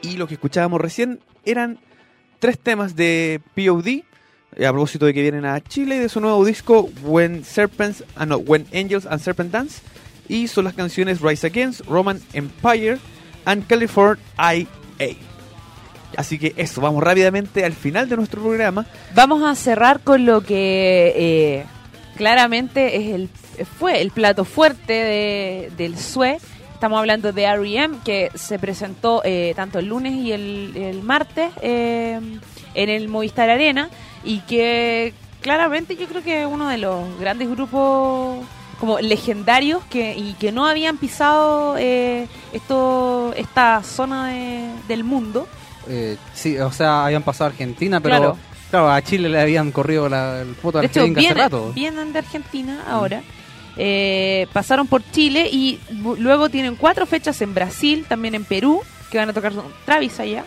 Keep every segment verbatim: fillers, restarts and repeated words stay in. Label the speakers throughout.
Speaker 1: Y lo que escuchábamos recién eran tres temas de P O D, a propósito de que vienen a Chile, y de su nuevo disco When Serpents, ah, no, When Angels and Serpent Dance, y son las canciones Rise Against, Roman Empire and California I A. Así que eso, vamos rápidamente al final de nuestro programa.
Speaker 2: Vamos a cerrar con lo que eh, claramente es el fue el plato fuerte de, del S U E. Estamos hablando de R E M, que se presentó eh, tanto el lunes y el, el martes eh, en el Movistar Arena, y que claramente yo creo que es uno de los grandes grupos como legendarios que y que no habían pisado eh, esto esta zona de, del mundo.
Speaker 3: Eh, sí, o sea, habían pasado a Argentina, pero
Speaker 2: Claro.
Speaker 3: claro, a Chile le habían corrido la, el foto
Speaker 2: De
Speaker 3: de
Speaker 2: hecho,
Speaker 3: Argentina hace
Speaker 2: vienen,
Speaker 3: rato.
Speaker 2: vienen de Argentina ahora. Eh, pasaron por Chile y bu- luego tienen cuatro fechas en Brasil, también en Perú, que van a tocar con Travis allá.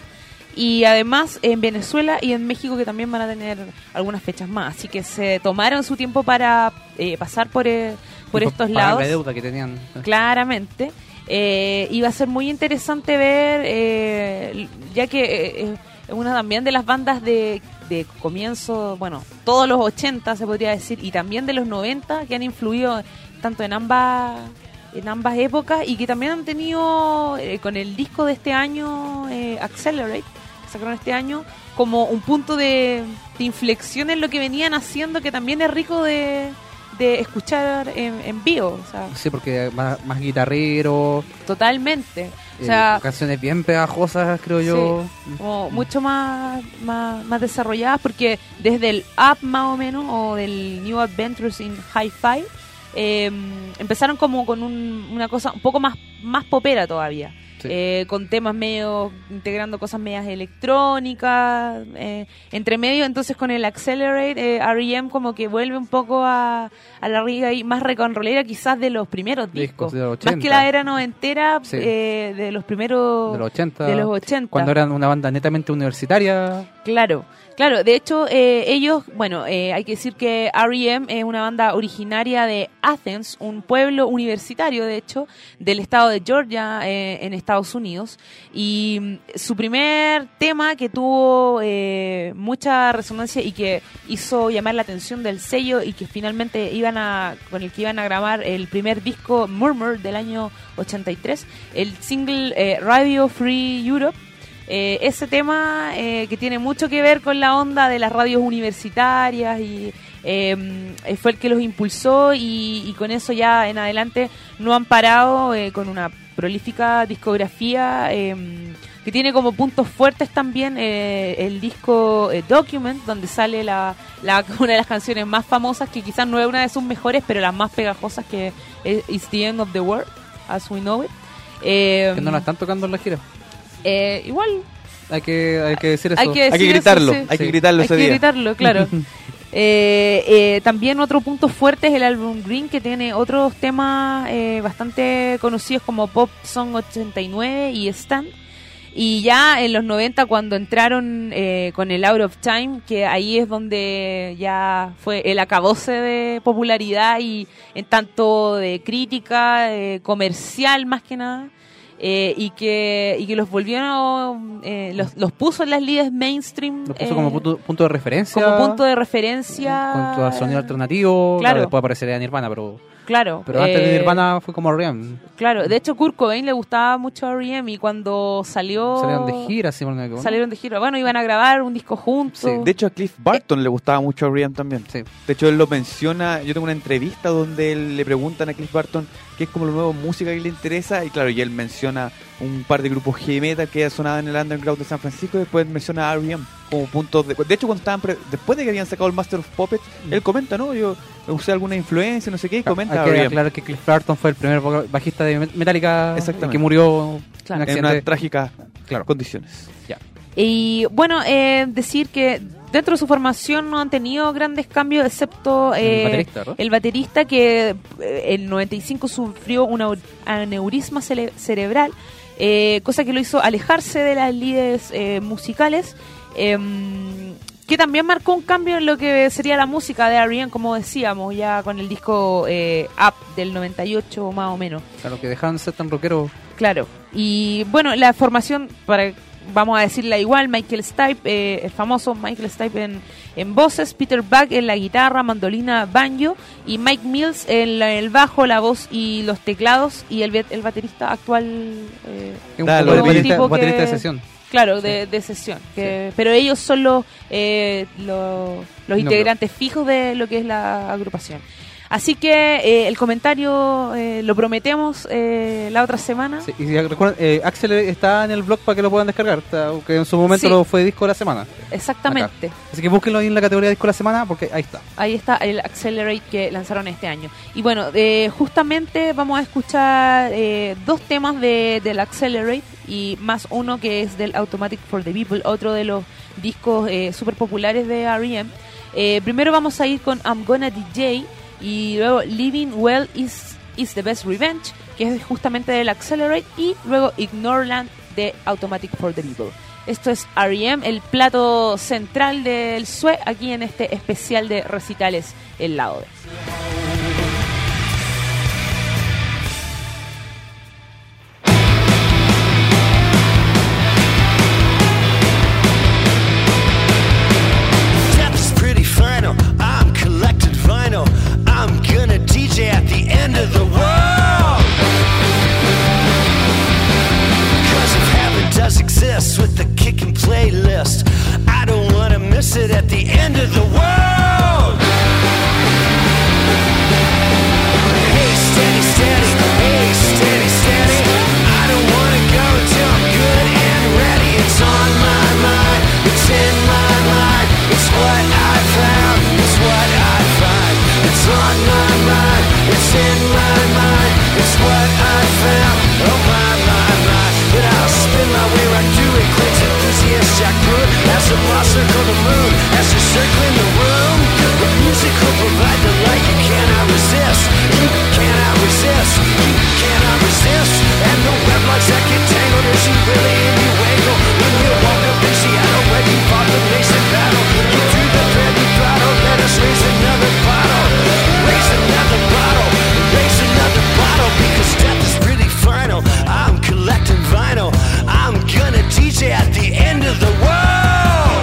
Speaker 2: Y además en Venezuela y en México, que también van a tener algunas fechas más. Así que se tomaron su tiempo para eh, pasar por, eh, por
Speaker 3: Y
Speaker 2: estos
Speaker 3: pagar
Speaker 2: lados.
Speaker 3: la deuda que tenían.
Speaker 2: Claramente. Eh, y va a ser muy interesante ver, eh, ya que eh, es una también de las bandas de, de comienzo, bueno, todos los ochenta se podría decir, y también de los noventa, que han influido tanto en ambas en ambas épocas, y que también han tenido eh, con el disco de este año, eh, Accelerate, que sacaron este año, como un punto de, de inflexión en lo que venían haciendo, que también es rico de de escuchar en, en vivo, o sea,
Speaker 3: Sí, porque más, más guitarrero,
Speaker 2: totalmente, o
Speaker 3: eh,
Speaker 2: sea,
Speaker 3: canciones bien pegajosas, creo yo.
Speaker 2: como mucho más, más más desarrolladas, porque desde el Up más o menos, o del New Adventures in Hi-Fi, eh, empezaron como con un, una cosa un poco más, más popera todavía.
Speaker 3: Sí.
Speaker 2: Eh, con temas medio, integrando cosas medias electrónicas, eh, entre medio. Entonces con el Accelerate, eh, R E M como que vuelve un poco a, a la riga y más rock'n'rollera quizás de los primeros discos,
Speaker 3: Discos de los
Speaker 2: más
Speaker 3: ochenta.
Speaker 2: que la era noventera,
Speaker 3: Sí.
Speaker 2: eh, de los primeros
Speaker 3: De los ochenta.
Speaker 2: de los ochenta.
Speaker 3: Cuando eran una banda netamente universitaria.
Speaker 2: Claro, claro. De hecho, eh, ellos, bueno, eh, hay que decir que R E M es una banda originaria de Athens, un pueblo universitario, de hecho, del estado de Georgia, eh, en Estados Unidos. Y mm, su primer tema que tuvo eh, mucha resonancia y que hizo llamar la atención del sello, y que finalmente iban a, con el que iban a grabar el primer disco Murmur del año ochenta y tres, el single eh, Radio Free Europe. Eh, ese tema eh, que tiene mucho que ver con la onda de las radios universitarias, y eh, fue el que los impulsó, y, y con eso ya en adelante no han parado, eh, con una prolífica discografía eh, que tiene como puntos fuertes también eh, el disco eh, Document, donde sale la, la una de las canciones más famosas, que quizás no es una de sus mejores, pero las más pegajosas, que es It's the End of the World, As We Know It. Eh,
Speaker 3: Que no la están tocando en la gira.
Speaker 2: eh, igual
Speaker 3: Hay que, hay que decir eso.
Speaker 2: hay que,
Speaker 1: Hay que
Speaker 2: decir
Speaker 1: gritarlo,
Speaker 2: eso, sí.
Speaker 1: hay que
Speaker 3: Sí.
Speaker 1: gritarlo
Speaker 2: Hay
Speaker 1: ese
Speaker 2: que
Speaker 1: día.
Speaker 2: gritarlo, claro. eh, eh, también otro punto fuerte es el álbum Green, que tiene otros temas eh, bastante conocidos como Pop Song ochenta y nueve y Stand. Y ya en los noventa, cuando entraron eh, con el Out of Time, que ahí es donde ya fue el acabose de popularidad, y en tanto de crítica, eh, comercial más que nada. Eh, y que y que los volvieron, eh, los, los puso en las líderes mainstream,
Speaker 3: Lo puso
Speaker 2: eh,
Speaker 3: como punto, punto de referencia.
Speaker 2: como punto de referencia,
Speaker 3: Con tu sonido alternativo.
Speaker 2: Claro.
Speaker 3: Claro, después aparecería Nirvana, pero,
Speaker 2: claro,
Speaker 3: pero antes de
Speaker 2: eh,
Speaker 3: Nirvana fue como R E M.
Speaker 2: claro. De hecho, Kurt Cobain le gustaba mucho a R E M, y cuando salió
Speaker 3: Salieron de gira, si mal no me equivoco, ¿no?
Speaker 2: salieron de gira, bueno, iban a grabar un disco juntos.
Speaker 3: Sí,
Speaker 1: De hecho, a Cliff Barton le gustaba mucho a R E M también.
Speaker 3: Sí.
Speaker 1: De hecho, él lo menciona. Yo tengo una entrevista donde él le preguntan a Cliff Barton qué es como lo nuevo música que le interesa, y claro, y él menciona un par de grupos heavy metal que sonaban en el underground de San Francisco, y después menciona a R E M como puntos de... De hecho, cuando estaban pre- después de que habían sacado el Master of Puppets,
Speaker 3: Mm.
Speaker 1: él comenta, ¿no? Yo usé alguna influencia, no sé qué, y comenta a
Speaker 3: Hay que
Speaker 1: R E M
Speaker 3: aclarar que Cliff Burton fue el primer vocal- bajista de Metallica,
Speaker 1: Exactamente.
Speaker 3: que murió
Speaker 2: Claro.
Speaker 3: en
Speaker 1: en
Speaker 3: accidente.
Speaker 1: unas trágicas
Speaker 3: Claro.
Speaker 1: condiciones.
Speaker 3: Ya.
Speaker 2: Y bueno, eh, decir que dentro de su formación no han tenido grandes cambios, excepto eh,
Speaker 3: El baterista, ¿verdad?
Speaker 2: el baterista, que eh, en noventa y cinco sufrió un au- aneurisma cele- cerebral, eh, cosa que lo hizo alejarse de las líderes eh, musicales, eh, que también marcó un cambio en lo que sería la música de R E M, como decíamos, ya con el disco eh, Up del noventa y ocho más o menos.
Speaker 3: Claro, que dejaron de ser tan rockeros.
Speaker 2: Claro. Y bueno, la formación, para vamos a decirla igual, Michael Stipe, eh, el famoso Michael Stipe en, en voces, Peter Buck en la guitarra, mandolina, banjo, y Mike Mills en la- el bajo, la voz y los teclados, y el, el baterista actual... Eh,
Speaker 3: Es un
Speaker 1: Dale,
Speaker 3: poco
Speaker 1: lo
Speaker 3: baterista,
Speaker 2: tipo que-
Speaker 3: baterista de sesión.
Speaker 2: Claro, de, de sesión. Que, Pero ellos son los, eh, los, los integrantes fijos de lo que es la agrupación. Así que eh, el comentario eh, lo prometemos eh, la otra semana.
Speaker 3: Sí, y si recuerden, eh, Axel está en el blog para que lo puedan descargar, está- que en su momento
Speaker 2: Sí.
Speaker 3: lo fue disco de la semana.
Speaker 2: Exactamente.
Speaker 3: Así que búsquenlo ahí en la categoría disco de la semana porque ahí está.
Speaker 2: Ahí está el Accelerate que lanzaron este año. Y bueno, eh, justamente vamos a escuchar eh, dos temas de, del Accelerate y más uno que es del Automatic for the People, otro de los discos eh, súper populares de R E M. Eh, primero vamos a ir con I'm Gonna D J y luego Living Well is, is the Best Revenge, que es justamente del Accelerate, y luego Ignoreland de Automatic for the People. Esto es R E M, el plato central del S U E, aquí en este especial de recitales El Lado B.
Speaker 4: Death is pretty final. I'm collected vinyl. I'm gonna D J at the end of the world. Cause if heaven does exist with the kick and playlist, I don't wanna miss it at the end of the world. Hey, steady, steady, hey, steady, steady. I don't wanna go till I'm good and ready. It's on my mind, it's in my mind. It's what I found, it's what I find. It's on my mind, it's in my mind. It's what I found, oh my, my, my. But I'll spin my way right through it. Crazy enthusiast Jack Pruitt. As a monster on the moon, as you're circling the room. The music will provide the light you cannot resist. You cannot resist, you cannot resist. And the web locks that get tangled is you really in you angle. When you walk up in Seattle where you fought the basic battle. You threw the thread you throttle, let us raise another bottle. Raise another bottle, raise another bottle. Because death is pretty final. I'm collecting vinyl. I'm gonna D J at the end of the world.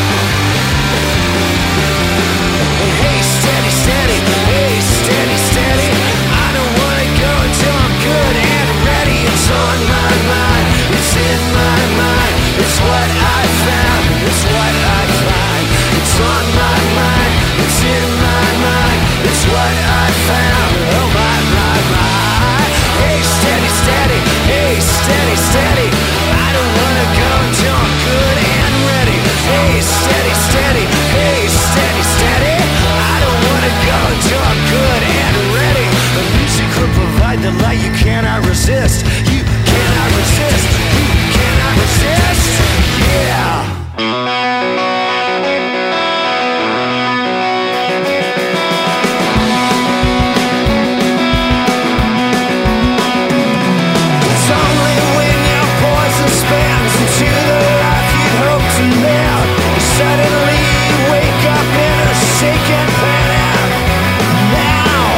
Speaker 4: Hey, steady, steady, hey, steady, steady. I don't wanna go until I'm good and ready. It's on my mind, it's in my mind. It's what I found, it's what I find. It's on my mind, it's in my mind. It's what I found, oh my, my, my. Hey, steady, steady, hey, steady, steady. I don't wanna go until I'm good and ready. Hey, steady, steady, hey, steady, steady. I don't wanna go until I'm good and ready. The music will provide the light you cannot resist. You cannot resist, you cannot resist. Yeah. It's only when your poison spins into the life you'd hope to live. You suddenly wake up in a shaken panic. Now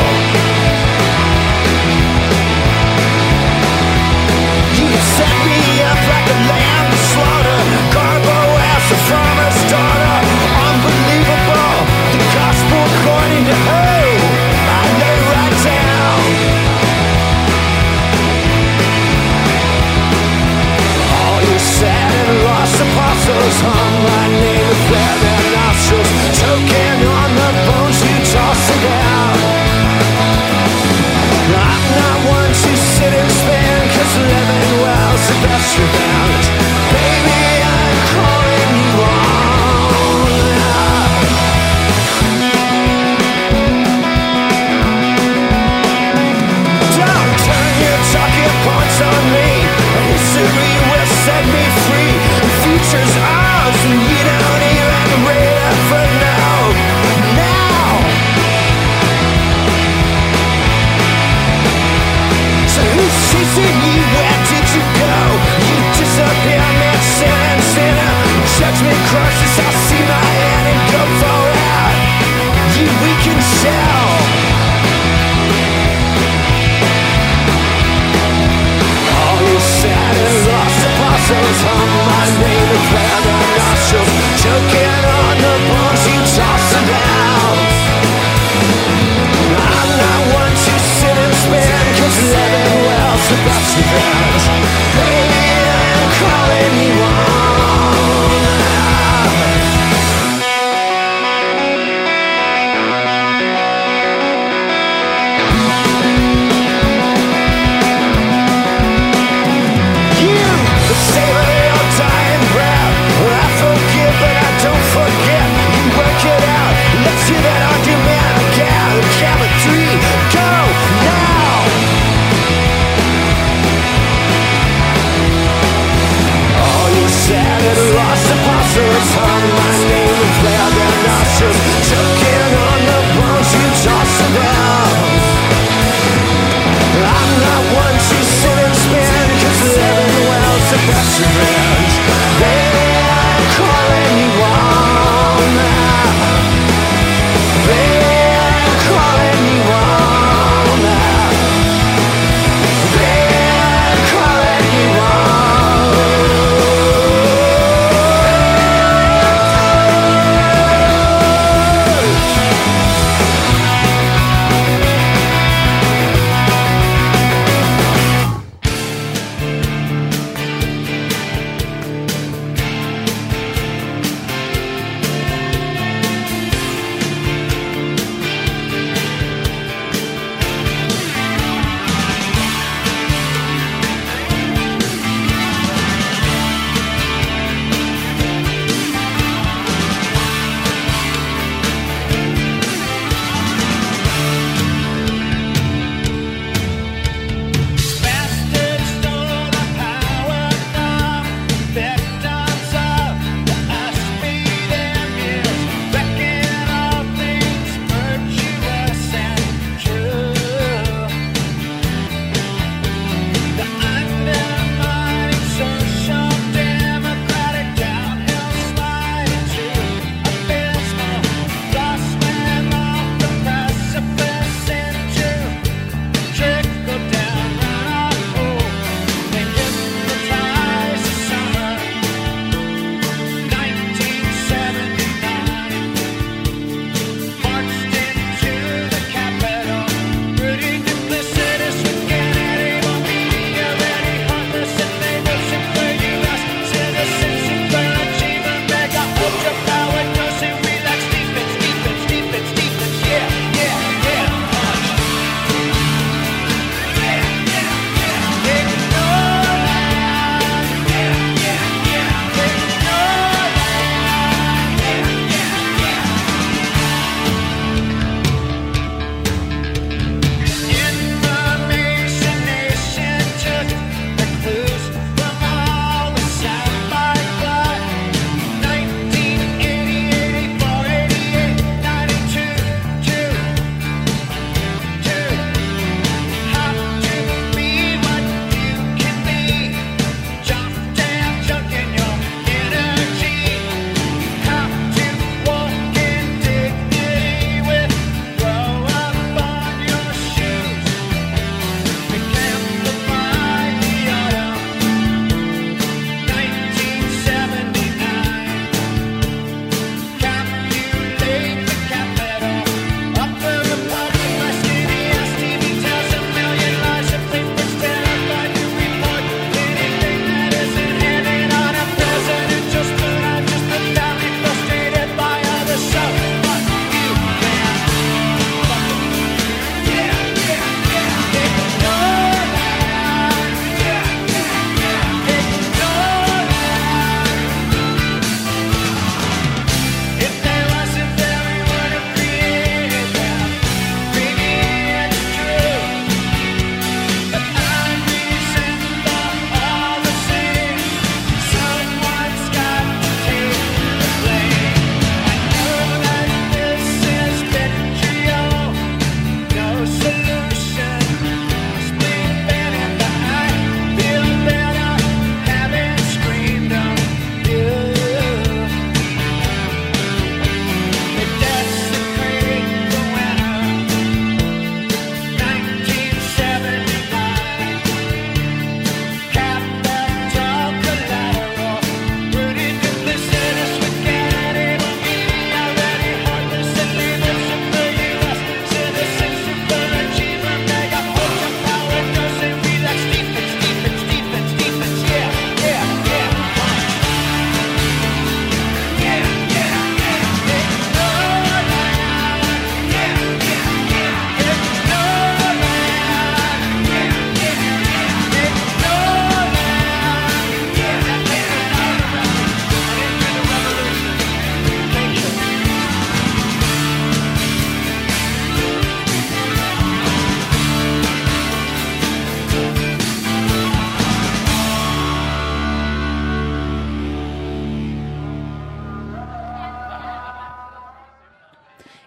Speaker 4: you set me up like a lamb to slaughter. Garbo as a farmer's daughter. Unbelievable, the gospel according to who? I lay right down. All you sad and lost apostles hung my name with their nostrils, choking on the bones you toss down. I'm not one to sit and spin, cause living well's the best revenge. Baby, I'm calling you on. Don't turn your talking points on me. History will set me free. The future's ours and we don't even read it for now. Now. So who's chasing you? Where did you go? You disappear, man, sin and sinner. Judgment crushes, I see my hand and go for it. You weaken shell. All you sad and lost apostles hung my name. vans. Baby, I'm calling you on now. You savor your dying breath. I forgive, but I don't forget. You work it out. Let's hear that argument again. Count of three, go now. All you said and lost the apostles on my name and flared their nostrils, choking on the bones you tossed around. I'm not one to sit and spin, 'cause living well's the best revenge. Baby, I'm calling you on now. Baby, I'm calling you on now. Baby, I'm calling you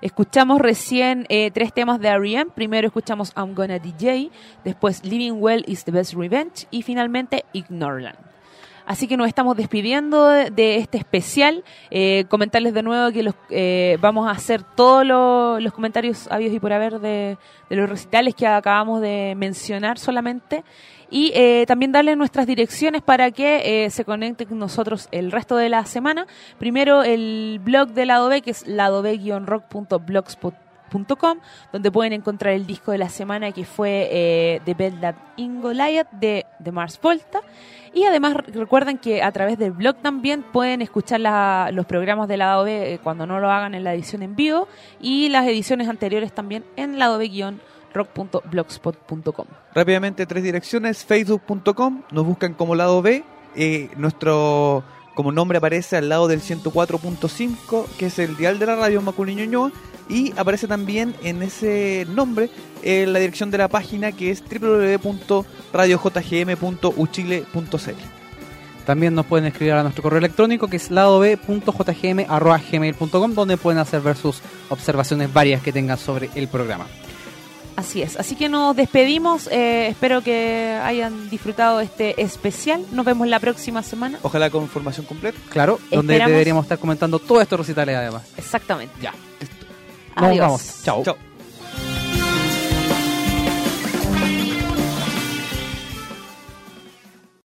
Speaker 2: Escuchamos recién eh, tres temas de R E M. Primero escuchamos I'm Gonna D J, después Living Well is the Best Revenge y finalmente Ignoreland. Así que nos estamos despidiendo de, de este especial. Eh, comentarles de nuevo que los, eh, vamos a hacer todos los, los comentarios habidos y por haber de, de los recitales que acabamos de mencionar solamente. Y eh, también darles nuestras direcciones para que eh, se conecten con nosotros el resto de la semana. Primero el blog de Lado B, que es ladob guion rock punto blogspot punto com, donde pueden encontrar el disco de la semana, que fue eh, The Bell That In Goliath de, de Mars Volta. Y además recuerden que a través del blog también pueden escuchar la, los programas de Lado B eh, cuando no lo hagan en la edición en vivo, y las ediciones anteriores también en ladob guion rock punto blogspot punto com.
Speaker 1: Rápidamente, tres direcciones: facebook punto com, nos buscan como Lado B, eh, nuestro como nombre aparece al lado del ciento cuatro punto cinco, que es el dial de la radio Macul y Ñuñoa, y aparece también en ese nombre eh, la dirección de la página, que es doble u doble u doble u punto radio j g m punto u chile punto c l.
Speaker 3: También nos pueden escribir a nuestro correo electrónico, que es ladob punto j g m arroba gmail punto com, donde pueden hacer ver sus observaciones varias que tengan sobre el programa.
Speaker 2: Así es, así que nos despedimos, eh, espero que hayan disfrutado este especial, nos vemos la próxima semana.
Speaker 1: Ojalá con información completa.
Speaker 3: Claro, donde
Speaker 2: Esperamos-
Speaker 3: deberíamos estar comentando todos estos recitales además.
Speaker 2: Exactamente.
Speaker 1: Ya.
Speaker 3: Nos
Speaker 2: Adiós.
Speaker 3: vamos. Chao.
Speaker 1: Chao.